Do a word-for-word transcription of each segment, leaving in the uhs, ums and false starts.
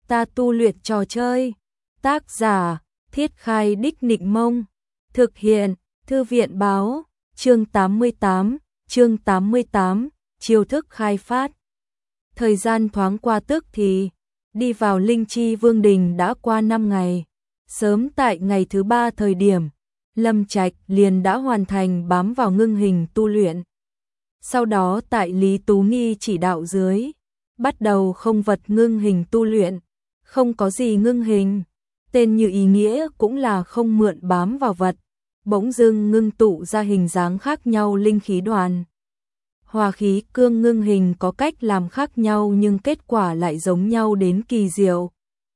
Ta tu luyện trò chơi. Tác giả: Thiết Khai Đích Nịnh Mông. Thực hiện: Thư viện báo. Chương tám mươi tám, chương tám mươi tám, chiêu thức khai phát. Thời gian thoáng qua tức thì, đi vào Linh Chi Vương Đình đã qua năm ngày. Sớm tại ngày thứ ba thời điểm, Lâm Trạch liền đã hoàn thành bám vào ngưng hình tu luyện. Sau đó tại Lý Tú Nghi chỉ đạo dưới, bắt đầu không vật ngưng hình tu luyện. Không có gì ngưng hình, tên như ý nghĩa cũng là không mượn bám vào vật, bỗng dưng ngưng tụ ra hình dáng khác nhau linh khí đoàn. Hòa khí cương ngưng hình có cách làm khác nhau nhưng kết quả lại giống nhau đến kỳ diệu.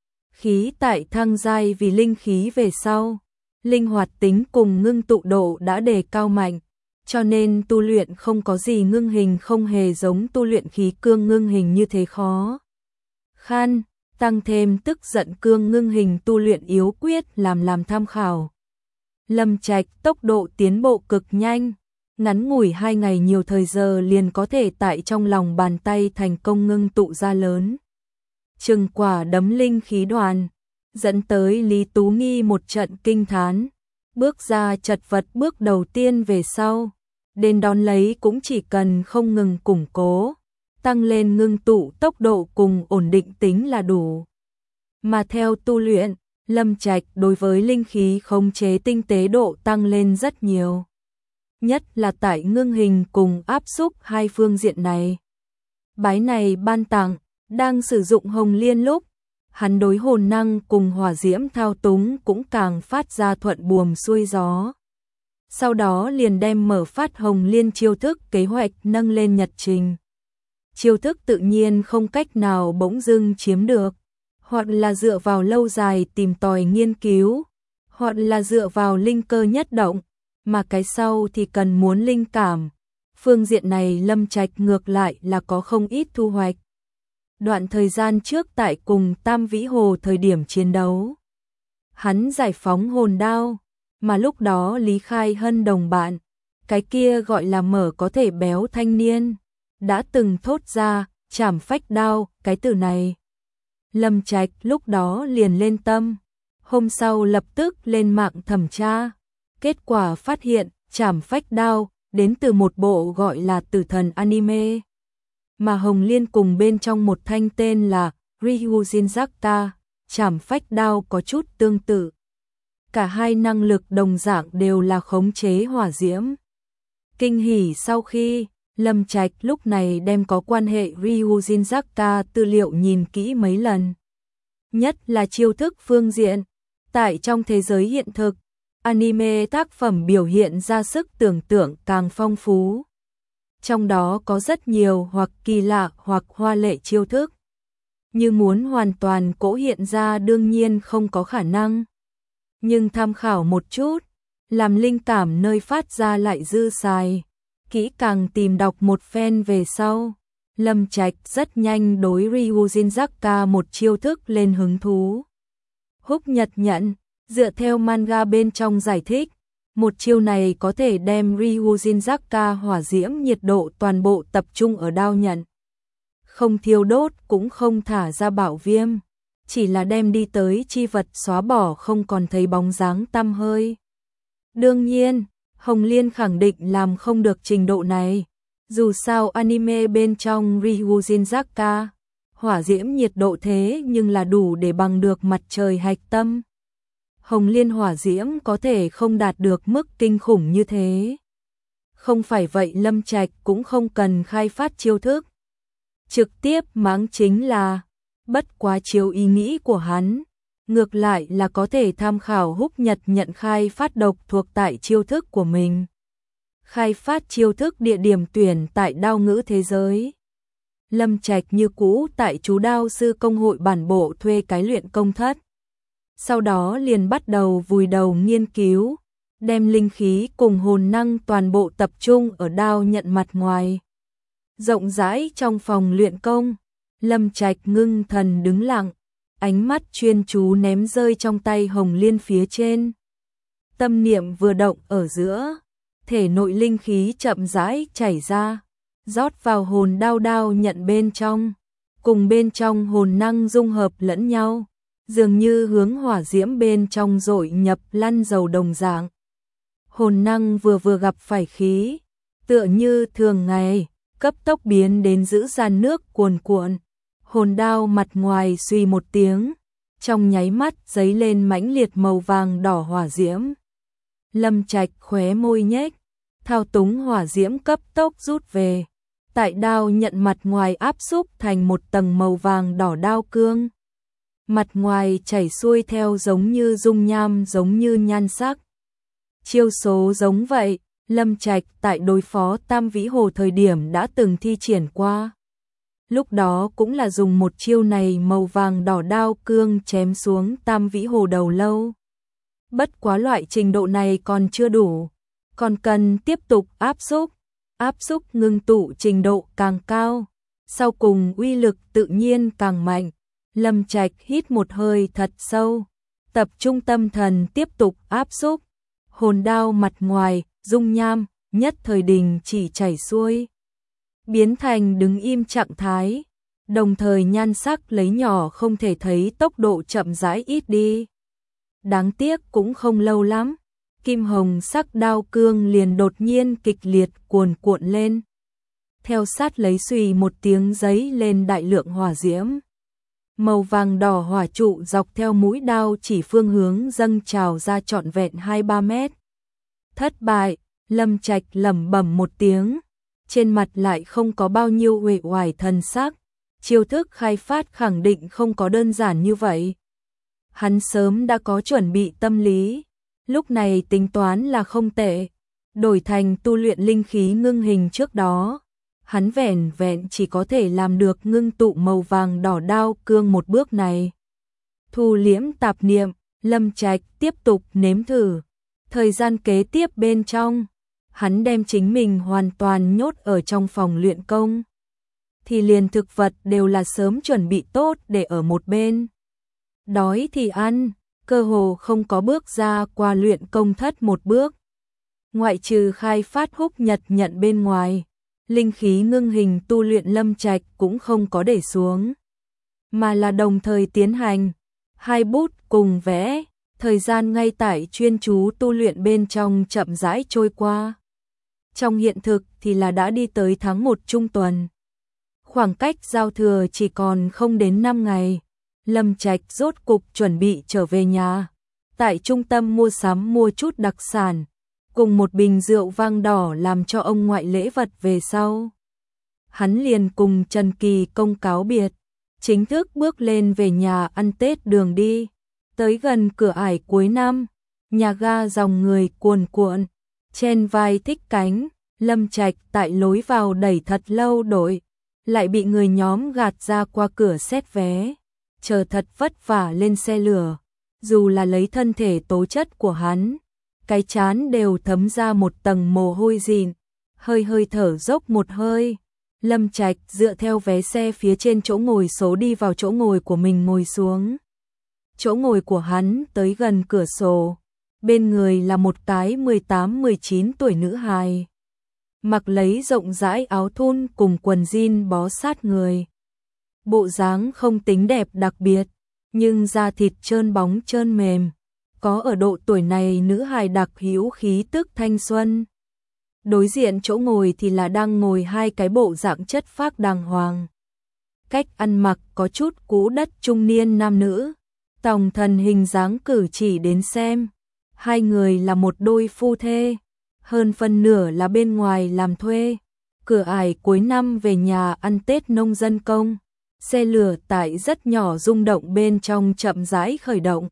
Khí tại thăng giai vì linh khí về sau, linh hoạt tính cùng ngưng tụ độ đã đề cao mạnh, cho nên tu luyện không có gì ngưng hình không hề giống tu luyện khí cương ngưng hình như thế khó khăn. Tăng thêm tức giận cương ngưng hình tu luyện yếu quyết làm làm tham khảo. Lâm Trạch tốc độ tiến bộ cực nhanh, ngắn ngủi hai ngày nhiều thời giờ liền có thể tại trong lòng bàn tay thành công ngưng tụ ra lớn chừng quả đấm linh khí đoàn, dẫn tới Lý Tú Nghi một trận kinh thán. Bước ra chật vật bước đầu tiên về sau, đến đón lấy cũng chỉ cần không ngừng củng cố, tăng lên ngưng tụ tốc độ cùng ổn định tính là đủ. Mà theo tu luyện, Lâm Trạch đối với linh khí khống chế tinh tế độ tăng lên rất nhiều. Nhất là tại ngưng hình cùng áp xúc hai phương diện này. Bái này ban tặng, đang sử dụng hồng liên lúc, hắn đối hồn năng cùng hỏa diễm thao túng cũng càng phát ra thuận buồm xuôi gió. Sau đó liền đem mở phát hồng liên chiêu thức kế hoạch nâng lên nhật trình. Chiêu thức tự nhiên không cách nào bỗng dưng chiếm được, hoặc là dựa vào lâu dài tìm tòi nghiên cứu, hoặc là dựa vào linh cơ nhất động, mà cái sau thì cần muốn linh cảm. Phương diện này Lâm Trạch ngược lại là có không ít thu hoạch. Đoạn thời gian trước tại cùng Tam Vĩ Hồ thời điểm chiến đấu, hắn giải phóng hồn đao, mà lúc đó Lý Khai Hân đồng bạn, cái kia gọi là mở có thể béo thanh niên, đã từng thốt ra trảm phách đao cái từ này. Lâm Trạch lúc đó liền lên tâm, hôm sau lập tức lên mạng thẩm tra, kết quả phát hiện trảm phách đao đến từ một bộ gọi là Tử Thần anime, mà Hồng Liên cùng bên trong một thanh tên là Ryujinzaka, trảm phách đao có chút tương tự. Cả hai năng lực đồng dạng đều là khống chế hỏa diễm. Kinh hỉ sau khi Lâm Trạch lúc này đem có quan hệ Ryujinzaka tư liệu nhìn kỹ mấy lần. Nhất là chiêu thức phương diện, tại trong thế giới hiện thực, anime tác phẩm biểu hiện ra sức tưởng tượng càng phong phú. Trong đó có rất nhiều hoặc kỳ lạ hoặc hoa lệ chiêu thức. Như muốn hoàn toàn cỗ hiện ra đương nhiên không có khả năng. Nhưng tham khảo một chút, làm linh cảm nơi phát ra lại dư xài. Kỹ càng tìm đọc một phen về sau, Lâm Trạch rất nhanh đối Ryujinzaka một chiêu thức lên hứng thú. Húc Nhật nhận, dựa theo manga bên trong giải thích, một chiêu này có thể đem Ryujinzaka hỏa diễm nhiệt độ toàn bộ tập trung ở đao nhận. Không thiêu đốt cũng không thả ra bạo viêm, chỉ là đem đi tới chi vật xóa bỏ không còn thấy bóng dáng tăm hơi. Đương nhiên, Hồng Liên khẳng định làm không được trình độ này, dù sao anime bên trong Ryujinzaka, hỏa diễm nhiệt độ thế nhưng là đủ để bằng được mặt trời hạch tâm. Hồng Liên hỏa diễm có thể không đạt được mức kinh khủng như thế. Không phải vậy Lâm Trạch cũng không cần khai phát chiêu thức. Trực tiếp mắng chính là, bất quá chiếu ý nghĩ của hắn. Ngược lại là có thể tham khảo Húc Nhật nhận khai phát độc thuộc tại chiêu thức của mình. Khai phát chiêu thức địa điểm tuyển tại đao ngữ thế giới. Lâm Trạch như cũ tại chú đao sư công hội bản bộ thuê cái luyện công thất. Sau đó liền bắt đầu vùi đầu nghiên cứu, đem linh khí cùng hồn năng toàn bộ tập trung ở đao nhận mặt ngoài. Rộng rãi trong phòng luyện công, Lâm Trạch ngưng thần đứng lặng, ánh mắt chuyên chú ném rơi trong tay Hồng Liên phía trên. Tâm niệm vừa động ở giữa, thể nội linh khí chậm rãi chảy ra, rót vào hồn đao đao nhận bên trong. cùng bên trong hồn năng dung hợp lẫn nhau, dường như hướng hỏa diễm bên trong dội nhập lăn dầu đồng dạng. Hồn năng vừa vừa gặp phải khí, tựa như thường ngày, cấp tốc biến đến giữ gian nước cuồn cuộn. Hồn đao mặt ngoài suy một tiếng, trong nháy mắt giấy lên mãnh liệt màu vàng đỏ hỏa diễm. Lâm Trạch khóe môi nhếch, thao túng hỏa diễm cấp tốc rút về. Tại đao nhận mặt ngoài áp xúc thành một tầng màu vàng đỏ đao cương. Mặt ngoài chảy xuôi theo giống như dung nham, giống như nhan sắc. Chiêu số giống vậy, Lâm Trạch tại đối phó Tam Vĩ Hồ thời điểm đã từng thi triển qua. Lúc đó cũng là dùng một chiêu này màu vàng đỏ đao cương chém xuống Tam Vĩ Hồ đầu lâu. Bất quá loại trình độ này còn chưa đủ, còn cần tiếp tục áp xúc, áp xúc ngưng tụ trình độ càng cao, sau cùng uy lực tự nhiên càng mạnh. Lâm Trạch hít một hơi thật sâu, tập trung tâm thần tiếp tục áp xúc. Hồn đao mặt ngoài, dung nham, nhất thời đình chỉ chảy xuôi, biến thành đứng im trạng thái, đồng thời nhan sắc lấy nhỏ không thể thấy tốc độ chậm rãi ít đi. Đáng tiếc cũng không lâu lắm, kim hồng sắc đao cương liền đột nhiên kịch liệt cuồn cuộn lên. Theo sát lấy xùy một tiếng giấy lên đại lượng hỏa diễm. Màu vàng đỏ hỏa trụ dọc theo mũi đao chỉ phương hướng dâng trào ra trọn vẹn hai ba mét. Thất bại, Lâm Trạch lẩm bẩm một tiếng, trên mặt lại không có bao nhiêu uể oải thần sắc. Chiêu thức khai phát khẳng định không có đơn giản như vậy. Hắn sớm đã có chuẩn bị tâm lý, lúc này tính toán là không tệ. Đổi thành tu luyện linh khí ngưng hình trước đó, hắn vẻn vẹn chỉ có thể làm được ngưng tụ màu vàng đỏ đao cương một bước này. Thu liễm tạp niệm, Lâm Trạch tiếp tục nếm thử. Thời gian kế tiếp bên trong, hắn đem chính mình hoàn toàn nhốt ở trong phòng luyện công. Thì liền thực vật đều là sớm chuẩn bị tốt để ở một bên. Đói thì ăn, cơ hồ không có bước ra qua luyện công thất một bước. Ngoại trừ khai phát húc nhật nhận bên ngoài, linh khí ngưng hình tu luyện Lâm Trạch cũng không có để xuống, mà là đồng thời tiến hành, hai bút cùng vẽ, thời gian ngay tại chuyên chú tu luyện bên trong chậm rãi trôi qua. Trong hiện thực thì là đã đi tới tháng một trung tuần. Khoảng cách giao thừa chỉ còn không đến năm ngày, Lâm Trạch rốt cục chuẩn bị trở về nhà. Tại trung tâm mua sắm mua chút đặc sản, cùng một bình rượu vang đỏ làm cho ông ngoại lễ vật về sau. Hắn liền cùng Trần Kỳ Công cáo biệt, chính thức bước lên về nhà ăn Tết đường đi. Tới gần cửa ải cuối năm, nhà ga dòng người cuồn cuộn, trên vai thích cánh, Lâm Trạch tại lối vào đẩy thật lâu đội, lại bị người nhóm gạt ra qua cửa xét vé, chờ thật vất vả lên xe lửa. Dù là lấy thân thể tố chất của hắn, cái chán đều thấm ra một tầng mồ hôi dịn, hơi hơi thở dốc một hơi. Lâm Trạch dựa theo vé xe phía trên chỗ ngồi số đi vào chỗ ngồi của mình ngồi xuống. Chỗ ngồi của hắn tới gần cửa sổ, bên người là một cái mười tám mười chín tuổi nữ hài. Mặc lấy rộng rãi áo thun cùng quần jean bó sát người. Bộ dáng không tính đẹp đặc biệt, nhưng da thịt trơn bóng trơn mềm, có ở độ tuổi này nữ hài đặc hữu khí tức thanh xuân. Đối diện chỗ ngồi thì là đang ngồi hai cái bộ dạng chất phác đàng hoàng. Cách ăn mặc có chút cũ đất trung niên nam nữ, tổng thần hình dáng cử chỉ đến xem. Hai người là một đôi phu thê, hơn phân nửa là bên ngoài làm thuê. Cửa ải cuối năm về nhà ăn Tết nông dân công. Xe lửa tại rất nhỏ rung động bên trong chậm rãi khởi động.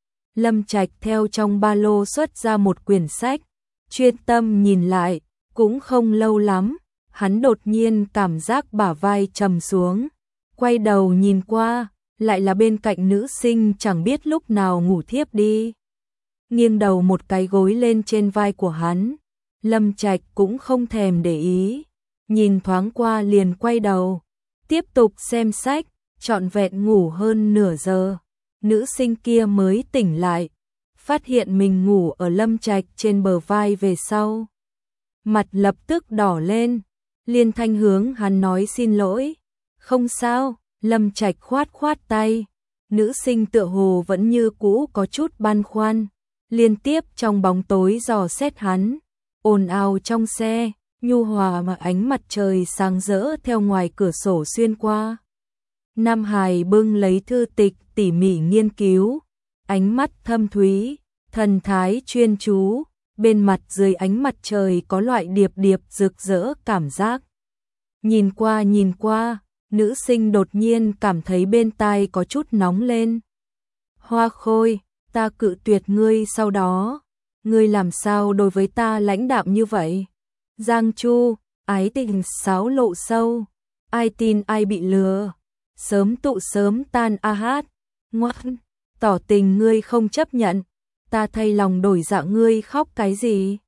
Lâm Trạch theo trong ba lô xuất ra một quyển sách, chuyên tâm nhìn lại, cũng không lâu lắm, hắn đột nhiên cảm giác bả vai trầm xuống, quay đầu nhìn qua, lại là bên cạnh nữ sinh chẳng biết lúc nào ngủ thiếp đi. Nghiêng đầu một cái gối lên trên vai của hắn, Lâm Trạch cũng không thèm để ý, nhìn thoáng qua liền quay đầu, tiếp tục xem sách, trọn vẹn ngủ hơn nửa giờ. Nữ sinh kia mới tỉnh lại, phát hiện mình ngủ ở Lâm Trạch trên bờ vai về sau. Mặt lập tức đỏ lên, liên thanh hướng hắn nói xin lỗi. Không sao, Lâm Trạch khoát khoát tay, nữ sinh tựa hồ vẫn như cũ có chút băn khoăn, liên tiếp trong bóng tối dò xét hắn, ồn ào trong xe, nhu hòa mà ánh mặt trời sáng rỡ theo ngoài cửa sổ xuyên qua. Nam Hải bưng lấy thư tịch tỉ mỉ nghiên cứu, ánh mắt thâm thúy, thần thái chuyên chú, bên mặt dưới ánh mặt trời có loại điệp điệp rực rỡ cảm giác. Nhìn qua nhìn qua, nữ sinh đột nhiên cảm thấy bên tai có chút nóng lên. Hoa Khôi, ta cự tuyệt ngươi sau đó, ngươi làm sao đối với ta lãnh đạm như vậy? Giang Chu, ái tình sáo lộ sâu, ai tin ai bị lừa, sớm tụ sớm tan a hát, ngoan, tỏ tình ngươi không chấp nhận, ta thay lòng đổi dạ ngươi khóc cái gì?